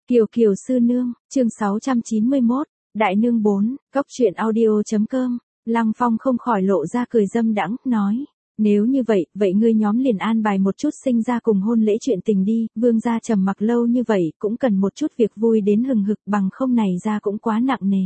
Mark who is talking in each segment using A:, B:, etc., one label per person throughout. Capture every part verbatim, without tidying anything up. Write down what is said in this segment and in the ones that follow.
A: Kiều Kiều sư nương, chương sáu trăm chín mươi mốt, Đại nương bốn, Cốc truyện audio.com, Lăng Phong không khỏi lộ ra cười dâm đãng, nói, nếu như vậy, vậy ngươi nhóm liền an bài một chút sinh ra cùng hôn lễ chuyện tình đi, vương gia trầm mặc lâu như vậy, cũng cần một chút việc vui đến hừng hực, bằng không này ra cũng quá nặng nề.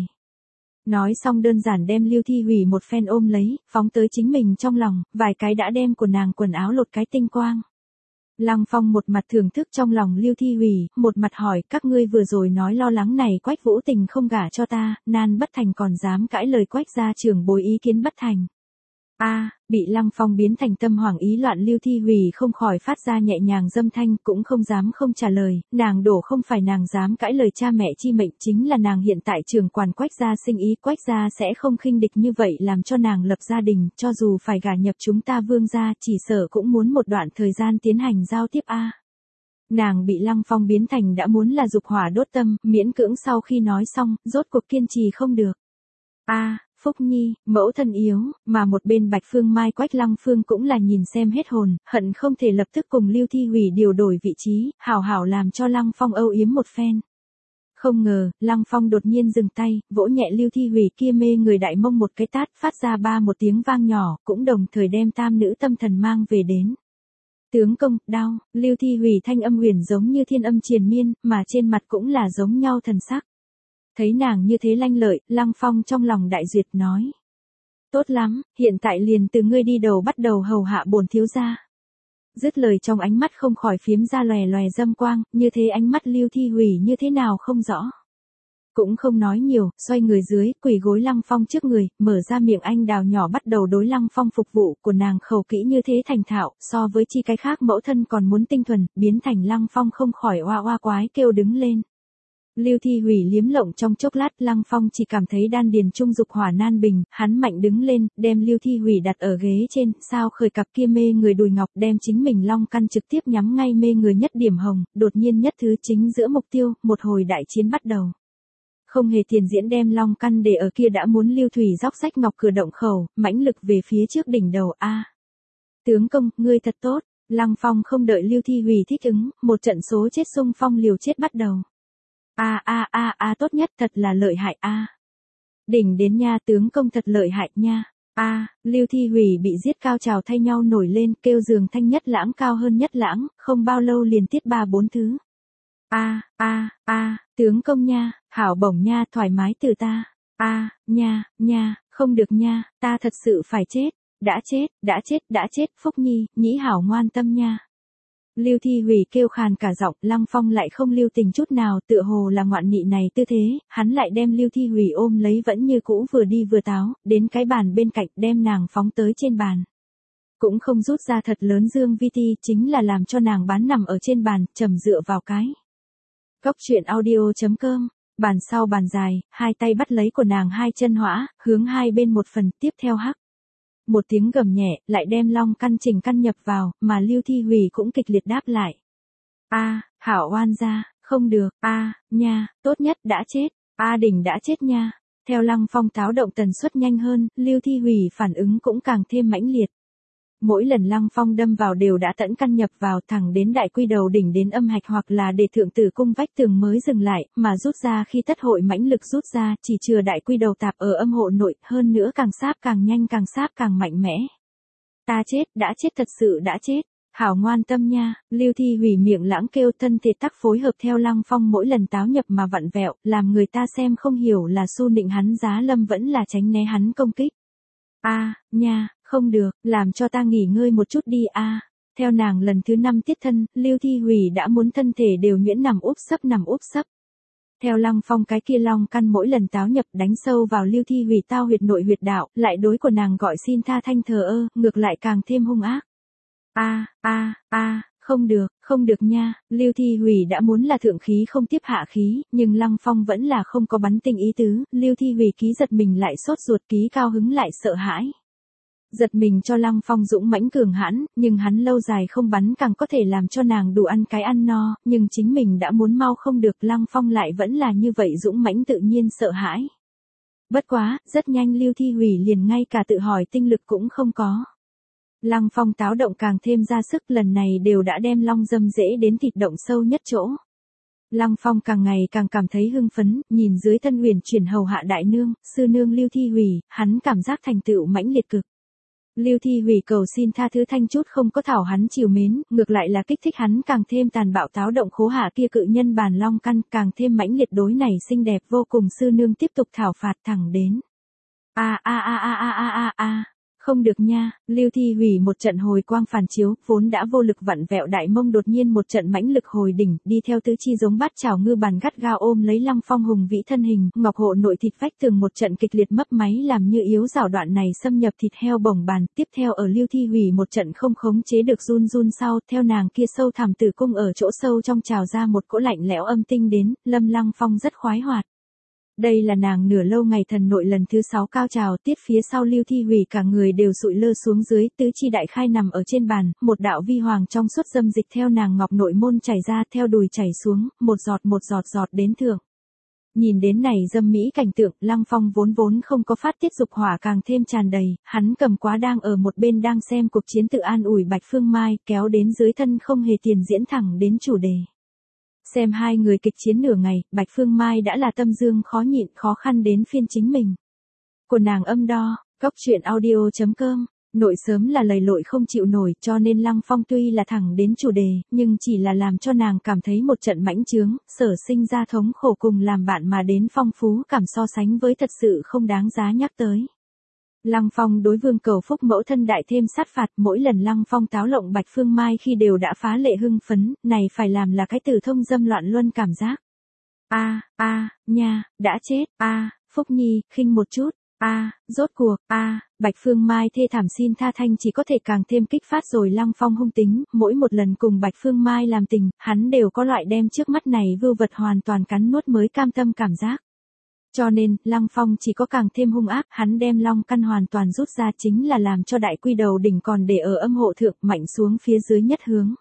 A: Nói xong đơn giản đem Lưu Thi Hủy một phen ôm lấy, phóng tới chính mình trong lòng, vài cái đã đem của nàng quần áo lột cái tinh quang. Lăng Phong một mặt thưởng thức trong lòng Lưu Thi Hủy, một mặt hỏi, các ngươi vừa rồi nói lo lắng này Quách Vũ Tình không gả cho ta, nan bất thành còn dám cãi lời Quách gia trưởng bối ý kiến bất thành. A, à, bị Lăng Phong biến thành tâm hoảng ý loạn Lưu Thi Hủy không khỏi phát ra nhẹ nhàng dâm thanh, cũng không dám không trả lời, nàng đổ không phải nàng dám cãi lời cha mẹ chi mệnh, chính là nàng hiện tại trưởng quản Quách gia sinh ý, Quách gia sẽ không khinh địch như vậy làm cho nàng lập gia đình, cho dù phải gả nhập chúng ta vương gia, chỉ sợ cũng muốn một đoạn thời gian tiến hành giao tiếp a. À. Nàng bị Lăng Phong biến thành đã muốn là dục hỏa đốt tâm, miễn cưỡng sau khi nói xong, rốt cuộc kiên trì không được. A, à, Phúc Nhi, mẫu thân yếu, mà một bên Bạch Phương Mai Quách Lăng Phương cũng là nhìn xem hết hồn, hận không thể lập tức cùng Lưu Thi Hủy điều đổi vị trí, hảo hảo làm cho Lăng Phong âu yếm một phen. Không ngờ, Lăng Phong đột nhiên dừng tay, vỗ nhẹ Lưu Thi Hủy kia mê người đại mông một cái tát, phát ra ba một tiếng vang nhỏ, cũng đồng thời đem tam nữ tâm thần mang về đến. Tướng công, đau, Lưu Thi Hủy thanh âm huyền giống như thiên âm triền miên, mà trên mặt cũng là giống nhau thần sắc. Thấy nàng như thế lanh lợi, Lăng Phong trong lòng đại duyệt nói. Tốt lắm, hiện tại liền từ ngươi đi đầu bắt đầu hầu hạ bổn thiếu gia. Dứt lời trong ánh mắt không khỏi phiếm ra lòe lòe dâm quang, như thế ánh mắt Lưu Thi Hủy như thế nào không rõ. Cũng không nói nhiều, xoay người dưới, quỳ gối Lăng Phong trước người, mở ra miệng anh đào nhỏ bắt đầu đối Lăng Phong phục vụ, của nàng khẩu kỹ như thế thành thạo, so với chi cái khác mẫu thân còn muốn tinh thuần, biến thành Lăng Phong không khỏi oa oa quái kêu đứng lên. Lưu Thi Hủy liếm lộng trong chốc lát, Lăng Phong chỉ cảm thấy đan điền trung dục hỏa nan bình, hắn mạnh đứng lên, đem Lưu Thi Hủy đặt ở ghế trên, sao khởi cặp kia mê người đùi ngọc, đem chính mình long căn trực tiếp nhắm ngay mê người nhất điểm hồng, đột nhiên nhất thứ chính giữa mục tiêu, một hồi đại chiến bắt đầu. Không hề tiền diễn đem long căn để ở kia đã muốn Lưu Thủy róc rách ngọc cửa động khẩu, mãnh lực về phía trước đỉnh đầu a. À. Tướng công, ngươi thật tốt. Lăng Phong không đợi Lưu Thi Hủy thích ứng, một trận số chết xung phong liều chết bắt đầu. A a a a tốt nhất, thật là lợi hại a. À. Đỉnh đến nha, tướng công thật lợi hại nha. A, à, Lưu Thi Hủy bị giết cao trào thay nhau nổi lên, kêu giường thanh nhất lãng cao hơn nhất lãng, không bao lâu liền tiết ba bốn thứ. A a a, tướng công nha, hảo bổng nha, thoải mái từ ta. A, à, nha, nha, không được nha, ta thật sự phải chết, đã chết, đã chết, đã chết, Phúc Nhi, nhĩ hảo ngoan tâm nha. Lưu Thi Hủy kêu khàn cả giọng, Lăng Phong lại không lưu tình chút nào, tựa hồ là ngoạn nị này tư thế, hắn lại đem Lưu Thi Hủy ôm lấy vẫn như cũ vừa đi vừa táo, đến cái bàn bên cạnh đem nàng phóng tới trên bàn. Cũng không rút ra thật lớn dương vi ti, chính là làm cho nàng bán nằm ở trên bàn, trầm dựa vào cái. Cốc truyện audio.com, bàn sau bàn dài, hai tay bắt lấy của nàng hai chân hõa, hướng hai bên một phần, tiếp theo hắc. Một tiếng gầm nhẹ, lại đem long căn chỉnh căn nhập vào, mà Lưu Thi Hủy cũng kịch liệt đáp lại. A, à, hảo oan gia, không được, a, à, nha, tốt nhất đã chết, a à, đỉnh đã chết nha. Theo Lăng Phong táo động tần suất nhanh hơn, Lưu Thi Hủy phản ứng cũng càng thêm mãnh liệt. Mỗi lần Lăng Phong đâm vào đều đã tẫn căn nhập vào thẳng đến đại quy đầu đỉnh đến âm hạch hoặc là để thượng tử cung vách tường mới dừng lại, mà rút ra khi tất hội mãnh lực rút ra, chỉ chừa đại quy đầu tạp ở âm hộ nội, hơn nữa càng sáp càng nhanh càng sáp càng mạnh mẽ. Ta chết, đã chết thật sự đã chết, hảo ngoan tâm nha, Lưu Thi Hủy miệng lãng kêu, thân thể tắc phối hợp theo Lăng Phong mỗi lần táo nhập mà vặn vẹo, làm người ta xem không hiểu là su nịnh hắn giá lâm vẫn là tránh né hắn công kích. A, à, nha. Không được, làm cho ta nghỉ ngơi một chút đi a. À. Theo nàng lần thứ năm tiết thân, Lưu Thi Hủy đã muốn thân thể đều nhuyễn nằm úp sấp nằm úp sấp. Theo Lăng Phong cái kia long căn mỗi lần táo nhập đánh sâu vào Lưu Thi Hủy tao huyệt nội huyệt đạo, lại đối của nàng gọi xin tha thanh thờ ơ, ngược lại càng thêm hung ác. A a a, không được, không được nha, Lưu Thi Hủy đã muốn là thượng khí không tiếp hạ khí, nhưng Lăng Phong vẫn là không có bắn tinh ý tứ, Lưu Thi Hủy ký giật mình lại sốt ruột, ký cao hứng lại sợ hãi. Giật mình cho Lăng Phong dũng mãnh cường hãn, nhưng hắn lâu dài không bắn càng có thể làm cho nàng đủ ăn cái ăn no, nhưng chính mình đã muốn mau không được, Lăng Phong lại vẫn là như vậy dũng mãnh tự nhiên sợ hãi. Bất quá, rất nhanh Lưu Thi Hủy liền ngay cả tự hỏi tinh lực cũng không có. Lăng Phong táo động càng thêm ra sức, lần này đều đã đem long dâm dễ đến thịt động sâu nhất chỗ. Lăng Phong càng ngày càng cảm thấy hưng phấn, nhìn dưới thân huyền chuyển hầu hạ đại nương, sư nương Lưu Thi Hủy, hắn cảm giác thành tựu mãnh liệt cực. Lưu Thi Hủy cầu xin tha thứ thanh chút không có thảo hắn chiều mến, ngược lại là kích thích hắn càng thêm tàn bạo táo động khố hạ kia cự nhân bàn long căn, càng thêm mãnh liệt đối này xinh đẹp vô cùng sư nương tiếp tục thảo phạt thẳng đến. A a a a a a a a. Không được nha, Lưu Thi Hủy một trận hồi quang phản chiếu, vốn đã vô lực vặn vẹo đại mông đột nhiên một trận mãnh lực hồi đỉnh, đi theo tứ chi giống bát chảo ngư bàn gắt gao ôm lấy Lăng Phong hùng vĩ thân hình, ngọc hộ nội thịt vách tường một trận kịch liệt mấp máy làm như yếu rào đoạn này xâm nhập thịt heo bồng bàn, tiếp theo ở Lưu Thi Hủy một trận không khống chế được run run sau, theo nàng kia sâu thẳm tử cung ở chỗ sâu trong trào ra một cỗ lạnh lẽo âm tinh đến, Lâm Lăng Phong rất khoái hoạt. Đây là nàng nửa lâu ngày thần nội lần thứ sáu cao trào, tiết phía sau Lưu Thi Hủy cả người đều sụi lơ xuống dưới, tứ chi đại khai nằm ở trên bàn, một đạo vi hoàng trong suốt dâm dịch theo nàng ngọc nội môn chảy ra, theo đùi chảy xuống, một giọt một giọt giọt đến thượng. Nhìn đến này dâm mỹ cảnh tượng, Lăng Phong vốn vốn không có phát tiết dục hỏa càng thêm tràn đầy, hắn cầm quá đang ở một bên đang xem cuộc chiến tự an ủi Bạch Phương Mai, kéo đến dưới thân không hề tiền diễn thẳng đến chủ đề. Xem hai người kịch chiến nửa ngày, Bạch Phương Mai đã là tâm dương khó nhịn khó khăn đến phiên chính mình. Của nàng âm đo, cóc truyện audio chấm com, nội sớm là lầy lội không chịu nổi cho nên Lăng Phong tuy là thẳng đến chủ đề, nhưng chỉ là làm cho nàng cảm thấy một trận mãnh chướng, sở sinh ra thống khổ cùng làm bạn mà đến phong phú cảm so sánh với thật sự không đáng giá nhắc tới. Lăng Phong đối Vương Cầu Phúc mẫu thân đại thêm sát phạt, mỗi lần Lăng Phong táo lộng Bạch Phương Mai khi đều đã phá lệ hưng phấn, này phải làm là cái tử thông dâm loạn luân cảm giác. A, a, nha, đã chết, a, Phúc Nhi, khinh một chút, a, rốt cuộc, a, Bạch Phương Mai thê thảm xin tha thanh chỉ có thể càng thêm kích phát rồi Lăng Phong hung tính, mỗi một lần cùng Bạch Phương Mai làm tình, hắn đều có loại đem trước mắt này vưu vật hoàn toàn cắn nuốt mới cam tâm cảm giác. Cho nên, Lăng Phong chỉ có càng thêm hung ác, hắn đem long căn hoàn toàn rút ra chính là làm cho đại quy đầu đỉnh còn để ở âm hộ thượng mạnh xuống phía dưới nhất hướng.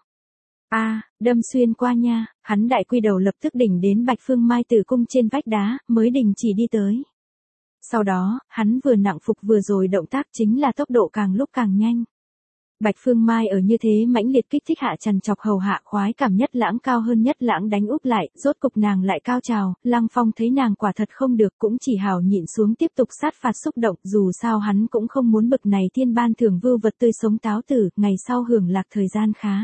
A: A, đâm xuyên qua nha, hắn đại quy đầu lập tức đỉnh đến Bạch Phương Mai tử cung trên vách đá, mới đình chỉ đi tới. Sau đó, hắn vừa nặng phục vừa rồi động tác chính là tốc độ càng lúc càng nhanh. Bạch Phương Mai ở như thế mãnh liệt kích thích hạ trằn trọc hầu hạ khoái cảm nhất lãng cao hơn nhất lãng đánh úp lại, rốt cục nàng lại cao trào, Lăng Phong thấy nàng quả thật không được cũng chỉ hào nhịn xuống tiếp tục sát phạt xúc động, dù sao hắn cũng không muốn bực này thiên ban thưởng vưu vật tươi sống táo tử, ngày sau hưởng lạc thời gian khá.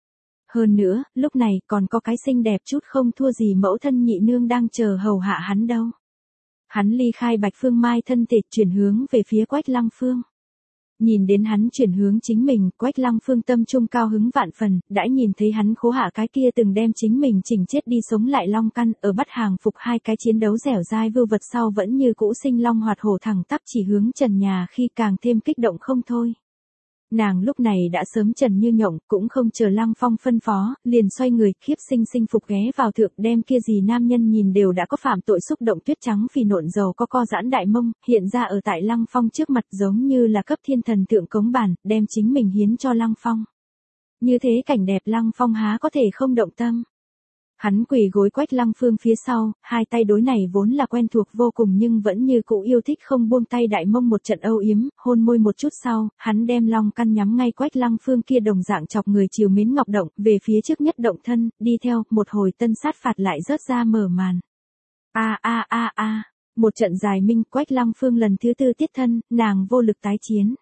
A: Hơn nữa, lúc này còn có cái xinh đẹp chút không thua gì mẫu thân nhị nương đang chờ hầu hạ hắn đâu. Hắn ly khai Bạch Phương Mai thân thể chuyển hướng về phía Quách Lăng Phương. Nhìn đến hắn chuyển hướng chính mình, Quách Lăng Phương tâm trung cao hứng vạn phần, đã nhìn thấy hắn khố hạ cái kia từng đem chính mình chỉnh chết đi sống lại long căn, ở bắt hàng phục hai cái chiến đấu dẻo dai vưu vật sau vẫn như cũ sinh long hoạt hổ thẳng tắp chỉ hướng trần nhà khi càng thêm kích động không thôi. Nàng lúc này đã sớm trần như nhộng, cũng không chờ Lăng Phong phân phó, liền xoay người, khiếp sinh sinh phục ghé vào thượng đem kia gì nam nhân nhìn đều đã có phạm tội xúc động tuyết trắng phì nộn dầu có co giãn đại mông, hiện ra ở tại Lăng Phong trước mặt giống như là cấp thiên thần tượng cống bản, đem chính mình hiến cho Lăng Phong. Như thế cảnh đẹp Lăng Phong há có thể không động tâm. Hắn quỳ gối Quách Lăng Phương phía sau, hai tay đối này vốn là quen thuộc vô cùng nhưng vẫn như cũ yêu thích không buông tay đại mông một trận âu yếm, hôn môi một chút sau, hắn đem long căn nhắm ngay Quách Lăng Phương kia đồng dạng chọc người chiều mến ngọc động, về phía trước nhất động thân, đi theo, một hồi tân sát phạt lại rớt ra mở màn. A a a a, một trận dài minh, Quách Lăng Phương lần thứ tư tiết thân, nàng vô lực tái chiến.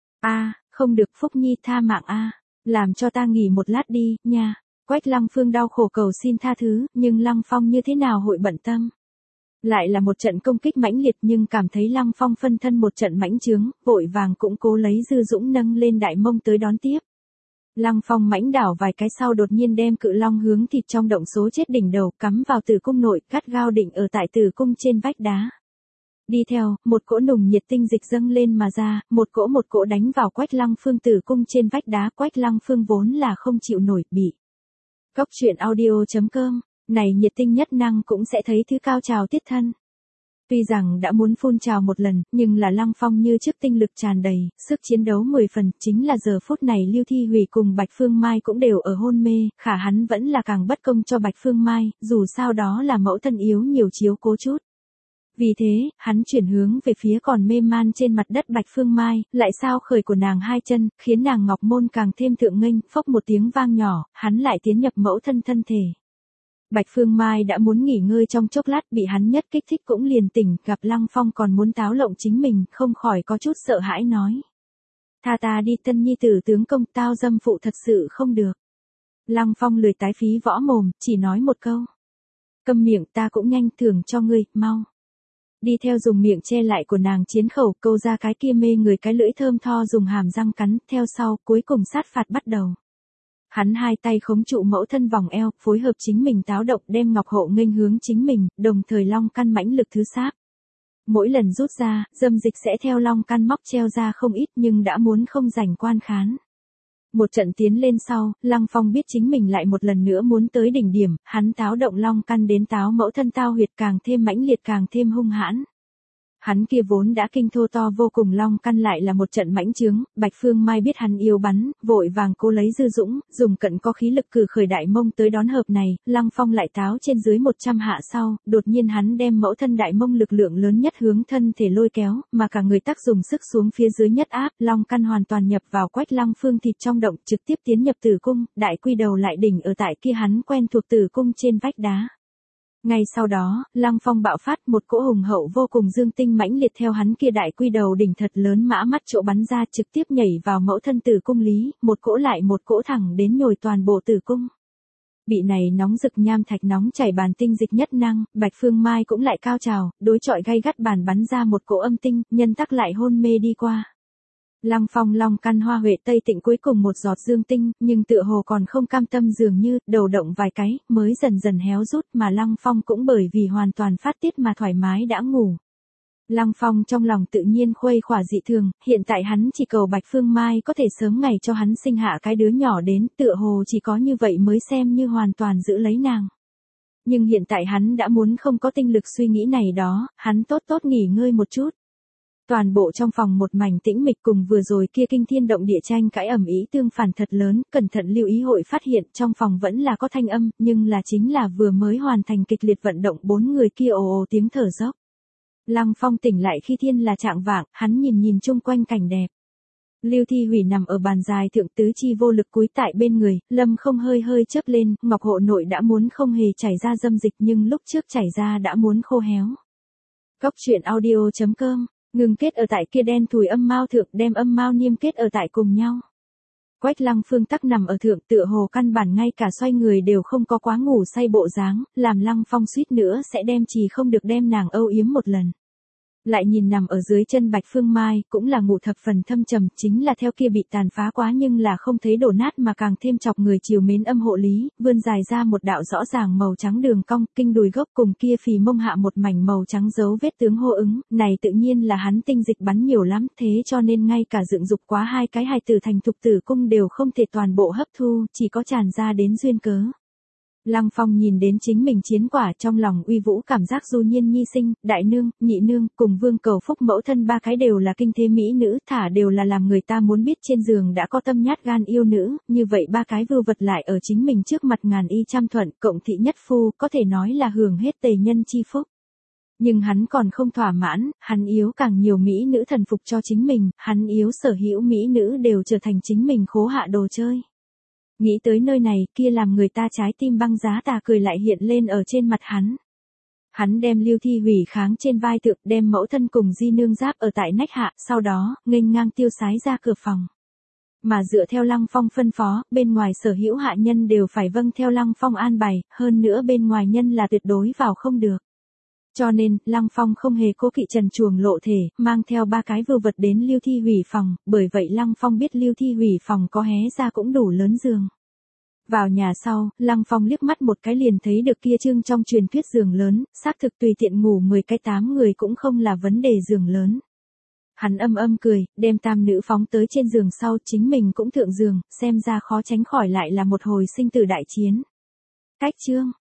A: A, không được Phúc Nhi tha mạng a, làm cho ta nghỉ một lát đi, nha. Quách Lăng Phương đau khổ cầu xin tha thứ, nhưng Lăng Phong như thế nào hội bận tâm. Lại là một trận công kích mãnh liệt nhưng cảm thấy Lăng Phong phân thân một trận mãnh chướng, vội vàng cũng cố lấy dư dũng nâng lên đại mông tới đón tiếp. Lăng Phong mãnh đảo vài cái sau đột nhiên đem cự long hướng thịt trong động số chết đỉnh đầu cắm vào tử cung nội, cắt gao định ở tại tử cung trên vách đá. Đi theo, một cỗ nùng nhiệt tinh dịch dâng lên mà ra, một cỗ một cỗ đánh vào Quách Lăng Phương tử cung trên vách đá, Quách Lăng Phương vốn là không chịu nổi, bị. Cóc truyện audio chấm com, này nhiệt tinh nhất năng cũng sẽ thấy thứ cao trào tiết thân. Tuy rằng đã muốn phun trào một lần, nhưng là Lăng Phong như trước tinh lực tràn đầy, sức chiến đấu mười phần, chính là giờ phút này Lưu Thi Hủy cùng Bạch Phương Mai cũng đều ở hôn mê, khả hắn vẫn là càng bất công cho Bạch Phương Mai, dù sao đó là mẫu thân yếu nhiều chiếu cố chút. Vì thế, hắn chuyển hướng về phía còn mê man trên mặt đất Bạch Phương Mai, lại sao khởi của nàng hai chân, khiến nàng ngọc môn càng thêm thượng nghênh, phốc một tiếng vang nhỏ, hắn lại tiến nhập mẫu thân thân thể. Bạch Phương Mai đã muốn nghỉ ngơi trong chốc lát, bị hắn nhất kích thích cũng liền tỉnh, gặp Lăng Phong còn muốn táo lộng chính mình, không khỏi có chút sợ hãi nói. Tha ta đi Tân Nhi tử tướng công, tao dâm phụ thật sự không được. Lăng Phong lười tái phí võ mồm, chỉ nói một câu. Câm miệng, ta cũng nhanh thưởng cho ngươi, mau. Đi theo dùng miệng che lại của nàng chiến khẩu, câu ra cái kia mê người cái lưỡi thơm tho dùng hàm răng cắn, theo sau, cuối cùng sát phạt bắt đầu. Hắn hai tay khống trụ mẫu thân vòng eo, phối hợp chính mình táo động đem ngọc hộ nghênh hướng chính mình, đồng thời long căn mãnh lực thứ sáp. Mỗi lần rút ra, dâm dịch sẽ theo long căn móc treo ra không ít nhưng đã muốn không rảnh quan khán. Một trận tiến lên sau, Lăng Phong biết chính mình lại một lần nữa muốn tới đỉnh điểm, hắn táo động long căn đến táo mẫu thân tao huyệt càng thêm mãnh liệt càng thêm hung hãn. Hắn kia vốn đã kinh thô to vô cùng long căn lại là một trận mãnh trướng, Bạch Phương Mai biết hắn yếu bắn, vội vàng cố lấy dư dũng, dùng cận có khí lực cử khởi đại mông tới đón hợp này, Lăng Phong lại táo trên dưới một trăm hạ sau, đột nhiên hắn đem mẫu thân đại mông lực lượng lớn nhất hướng thân thể lôi kéo, mà cả người tác dùng sức xuống phía dưới nhất áp, long căn hoàn toàn nhập vào Quách Lăng Phương thịt trong động, trực tiếp tiến nhập tử cung, đại quy đầu lại đỉnh ở tại kia hắn quen thuộc tử cung trên vách đá. Ngay sau đó, Lăng Phong bạo phát, một cỗ hùng hậu vô cùng dương tinh mãnh liệt theo hắn kia đại quy đầu đỉnh thật lớn mã mắt chỗ bắn ra, trực tiếp nhảy vào mẫu thân tử cung lý, một cỗ lại một cỗ thẳng đến nhồi toàn bộ tử cung. Bị này nóng rực nham thạch nóng chảy bàn tinh dịch nhất năng, Bạch Phương Mai cũng lại cao trào, đối chọi gay gắt bàn bắn ra một cỗ âm tinh, nhân tắc lại hôn mê đi qua. Lăng Phong long căn hoa huệ tây tịnh cuối cùng một giọt dương tinh, nhưng tựa hồ còn không cam tâm, dường như, đầu động vài cái, mới dần dần héo rút, mà Lăng Phong cũng bởi vì hoàn toàn phát tiết mà thoải mái đã ngủ. Lăng Phong trong lòng tự nhiên khuây khỏa dị thường, hiện tại hắn chỉ cầu Bạch Phương Mai có thể sớm ngày cho hắn sinh hạ cái đứa nhỏ đến, tựa hồ chỉ có như vậy mới xem như hoàn toàn giữ lấy nàng. Nhưng hiện tại hắn đã muốn không có tinh lực suy nghĩ này đó, hắn tốt tốt nghỉ ngơi một chút. Toàn bộ trong phòng một mảnh tĩnh mịch, cùng vừa rồi kia kinh thiên động địa tranh cãi ầm ĩ tương phản thật lớn, cẩn thận lưu ý hội phát hiện trong phòng vẫn là có thanh âm, nhưng là chính là vừa mới hoàn thành kịch liệt vận động bốn người kia ồ ồ tiếng thở dốc. Lăng Phong tỉnh lại khi thiên là trạng vạng, hắn nhìn nhìn chung quanh cảnh đẹp. Lưu Thi Hủy nằm ở bàn dài thượng, tứ chi vô lực cúi tại bên người, Lâm Không hơi hơi chớp lên, ngọc hộ nội đã muốn không hề chảy ra dâm dịch nhưng lúc trước chảy ra đã muốn khô héo. Góc truyện audio chấm com ngừng kết ở tại kia đen thùi âm mao thượng, đem âm mao niêm kết ở tại cùng nhau. Quách Lăng Phương tắc nằm ở thượng, tựa hồ căn bản ngay cả xoay người đều không có, quá ngủ say bộ dáng, làm Lăng Phong suýt nữa sẽ đem chỉ không được đem nàng âu yếm một lần. Lại nhìn nằm ở dưới chân Bạch Phương Mai, cũng là ngủ thập phần thâm trầm, chính là theo kia bị tàn phá quá nhưng là không thấy đổ nát mà càng thêm chọc người chiều mến âm hộ lý, vươn dài ra một đạo rõ ràng màu trắng đường cong, kinh đùi gốc cùng kia phì mông hạ một mảnh màu trắng dấu vết tướng hô ứng, này tự nhiên là hắn tinh dịch bắn nhiều lắm, thế cho nên ngay cả dựng dục quá hai cái hài tử thành thục tử cung đều không thể toàn bộ hấp thu, chỉ có tràn ra đến duyên cớ. Lăng Phong nhìn đến chính mình chiến quả, trong lòng uy vũ cảm giác du nhiên nhi sinh, đại nương, nhị nương, cùng Vương Cầu Phúc mẫu thân ba cái đều là kinh thế mỹ nữ, thả đều là làm người ta muốn biết trên giường đã có tâm nhát gan yêu nữ, như vậy ba cái vưu vật lại ở chính mình trước mặt ngàn y trăm thuận, cộng thị nhất phu, có thể nói là hưởng hết tề nhân chi phúc. Nhưng hắn còn không thỏa mãn, hắn yếu càng nhiều mỹ nữ thần phục cho chính mình, hắn yếu sở hữu mỹ nữ đều trở thành chính mình khố hạ đồ chơi. Nghĩ tới nơi này, kia làm người ta trái tim băng giá tà cười lại hiện lên ở trên mặt hắn. Hắn đem Lưu Thi Hủy kháng trên vai thượng, đem mẫu thân cùng di nương giáp ở tại nách hạ, sau đó, nghênh ngang tiêu sái ra cửa phòng. Mà dựa theo Lăng Phong phân phó, bên ngoài sở hữu hạ nhân đều phải vâng theo Lăng Phong an bài, hơn nữa bên ngoài nhân là tuyệt đối vào không được. Cho nên, Lăng Phong không hề cố kỵ trần truồng lộ thể, mang theo ba cái vưu vật đến Lưu Thi Hủy phòng, bởi vậy Lăng Phong biết Lưu Thi Hủy phòng có hé ra cũng đủ lớn giường. Vào nhà sau, Lăng Phong liếc mắt một cái liền thấy được kia trương trong truyền thuyết giường lớn, xác thực tùy tiện ngủ mười cái tám người cũng không là vấn đề giường lớn. Hắn âm âm cười, đem tam nữ phóng tới trên giường sau, chính mình cũng thượng giường, xem ra khó tránh khỏi lại là một hồi sinh tử đại chiến. Cách chương